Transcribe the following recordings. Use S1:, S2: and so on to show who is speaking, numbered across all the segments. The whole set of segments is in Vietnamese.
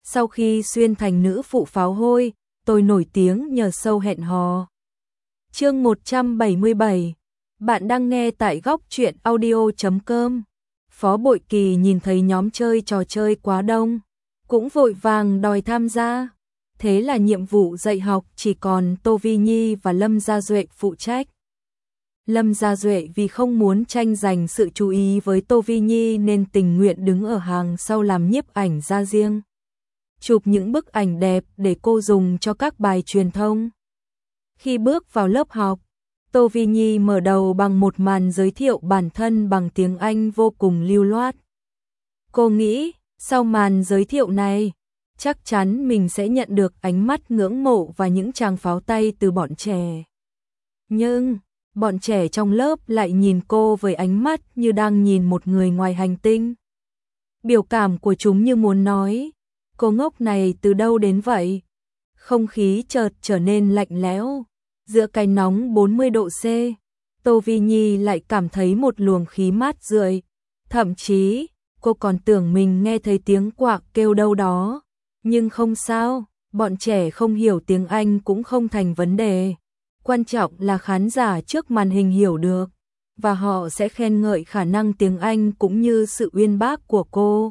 S1: Sau khi xuyên thành nữ phụ pháo hôi, tôi nổi tiếng nhờ show hẹn hò. Chương 177. Bạn đang nghe tại góc truyện audio.com. Phó Bội Kỳ nhìn thấy nhóm chơi trò chơi quá đông, cũng vội vàng đòi tham gia. Thế là nhiệm vụ dạy học chỉ còn Tô Vi Nhi và Lâm Gia Duệ phụ trách. Lâm Gia Duệ vì không muốn tranh giành sự chú ý với Tô Vi Nhi nên tình nguyện đứng ở hàng sau làm nhiếp ảnh gia riêng, chụp những bức ảnh đẹp để cô dùng cho các bài truyền thông. Khi bước vào lớp học, Tô Vi Nhi mở đầu bằng một màn giới thiệu bản thân bằng tiếng Anh vô cùng lưu loát. Cô nghĩ, sau màn giới thiệu này, chắc chắn mình sẽ nhận được ánh mắt ngưỡng mộ và những tràng pháo tay từ bọn trẻ. Nhưng, bọn trẻ trong lớp lại nhìn cô với ánh mắt như đang nhìn một người ngoài hành tinh. Biểu cảm của chúng như muốn nói, cô ngốc này từ đâu đến vậy? Không khí chợt trở nên lạnh lẽo. Giữa cái nóng 40 độ C, Tô Vi Nhi lại cảm thấy một luồng khí mát rượi. Thậm chí, cô còn tưởng mình nghe thấy tiếng quạ kêu đâu đó. Nhưng không sao, bọn trẻ không hiểu tiếng Anh cũng không thành vấn đề. Quan trọng là khán giả trước màn hình hiểu được, và họ sẽ khen ngợi khả năng tiếng Anh cũng như sự uyên bác của cô.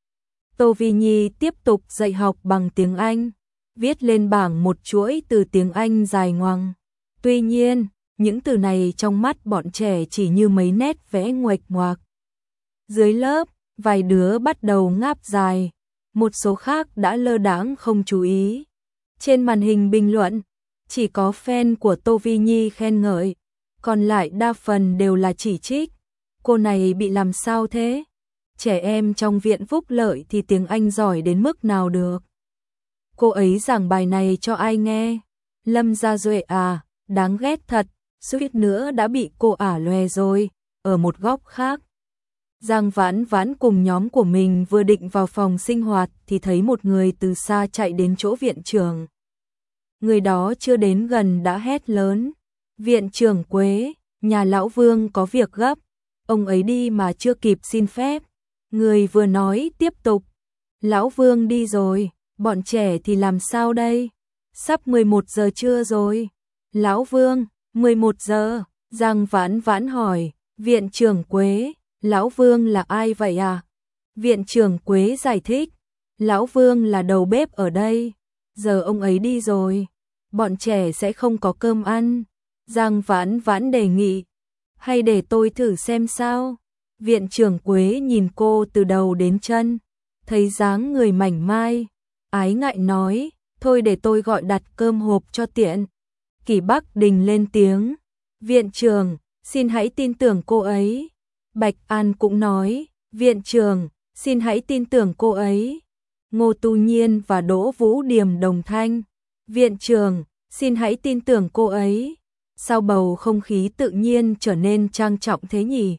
S1: Tô Vi Nhi tiếp tục dạy học bằng tiếng Anh, viết lên bảng một chuỗi từ tiếng Anh dài ngoằng. Tuy nhiên, những từ này trong mắt bọn trẻ chỉ như mấy nét vẽ nguệch ngoạc. Dưới lớp, vài đứa bắt đầu ngáp dài, một số khác đã lơ đãng không chú ý. Trên màn hình bình luận, chỉ có fan của Tô Vi Nhi khen ngợi, còn lại đa phần đều là chỉ trích. Cô này bị làm sao thế? Trẻ em trong viện phúc lợi thì tiếng Anh giỏi đến mức nào được? Cô ấy giảng bài này cho ai nghe? Lâm Gia Duệ à, đáng ghét thật, suýt nữa đã bị cô ả loè rồi. Ở một góc khác, Giang Vãn Vãn cùng nhóm của mình vừa định vào phòng sinh hoạt thì thấy một người từ xa chạy đến chỗ viện trưởng. Người đó chưa đến gần đã hét lớn, viện trưởng Quế, nhà lão Vương có việc gấp, ông ấy đi mà chưa kịp xin phép. Người vừa nói tiếp tục, lão Vương đi rồi, bọn trẻ thì làm sao đây? Sắp 11 giờ trưa rồi. Lão Vương, 11 giờ, Giang Vãn Vãn hỏi, viện trưởng Quế, lão Vương là ai vậy à? Viện trưởng Quế giải thích, lão Vương là đầu bếp ở đây, giờ ông ấy đi rồi, bọn trẻ sẽ không có cơm ăn. Giang Vãn Vãn đề nghị, hay để tôi thử xem sao? Viện trưởng Quế nhìn cô từ đầu đến chân, thấy dáng người mảnh mai, ái ngại nói, thôi để tôi gọi đặt cơm hộp cho tiện. Kỷ Bắc Đình lên tiếng, viện trưởng, xin hãy tin tưởng cô ấy. Bạch An cũng nói, viện trưởng, xin hãy tin tưởng cô ấy. Ngô Tu Nhiên và Đỗ Vũ Điềm đồng thanh, viện trưởng, xin hãy tin tưởng cô ấy. Sao bầu không khí tự nhiên trở nên trang trọng thế nhỉ?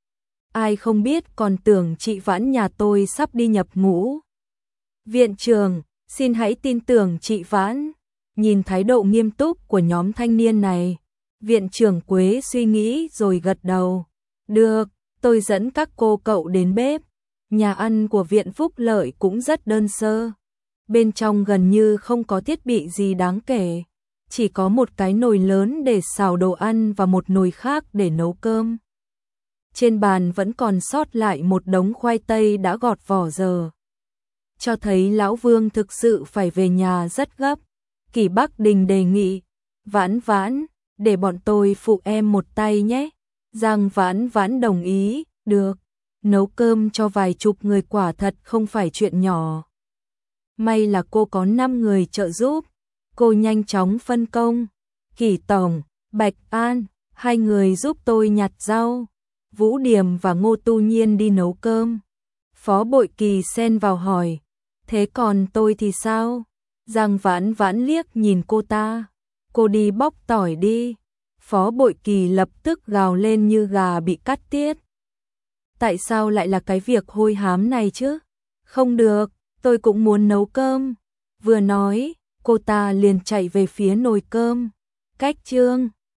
S1: Ai không biết còn tưởng chị Vãn nhà tôi sắp đi nhập ngũ. Viện trưởng, xin hãy tin tưởng chị Vãn. Nhìn thái độ nghiêm túc của nhóm thanh niên này, viện trưởng Quế suy nghĩ rồi gật đầu. Được, tôi dẫn các cô cậu đến bếp. Nhà ăn của viện phúc lợi cũng rất đơn sơ. Bên trong gần như không có thiết bị gì đáng kể. Chỉ có một cái nồi lớn để xào đồ ăn và một nồi khác để nấu cơm. Trên bàn vẫn còn sót lại một đống khoai tây đã gọt vỏ giờ. Cho thấy lão Vương thực sự phải về nhà rất gấp. Kỷ Bắc Đình đề nghị, Vãn Vãn, để bọn tôi phụ em một tay nhé. Giang Vãn Vãn đồng ý, được. Nấu cơm cho vài chục người quả thật không phải chuyện nhỏ. May là cô có 5 người trợ giúp. Cô nhanh chóng phân công. Kỷ Tổng, Bạch An, 2 người giúp tôi nhặt rau. Vũ Điềm và Ngô Tu Nhiên đi nấu cơm. Phó Bội Kỳ xen vào hỏi, thế còn tôi thì sao? Giang Vãn Vãn liếc nhìn cô ta, cô đi bóc tỏi đi. Phó Bội Kỳ lập tức gào lên như gà bị cắt tiết. Tại sao lại là cái việc hôi hám này chứ? Không được, tôi cũng muốn nấu cơm. Vừa nói, cô ta liền chạy về phía nồi cơm. Cách chương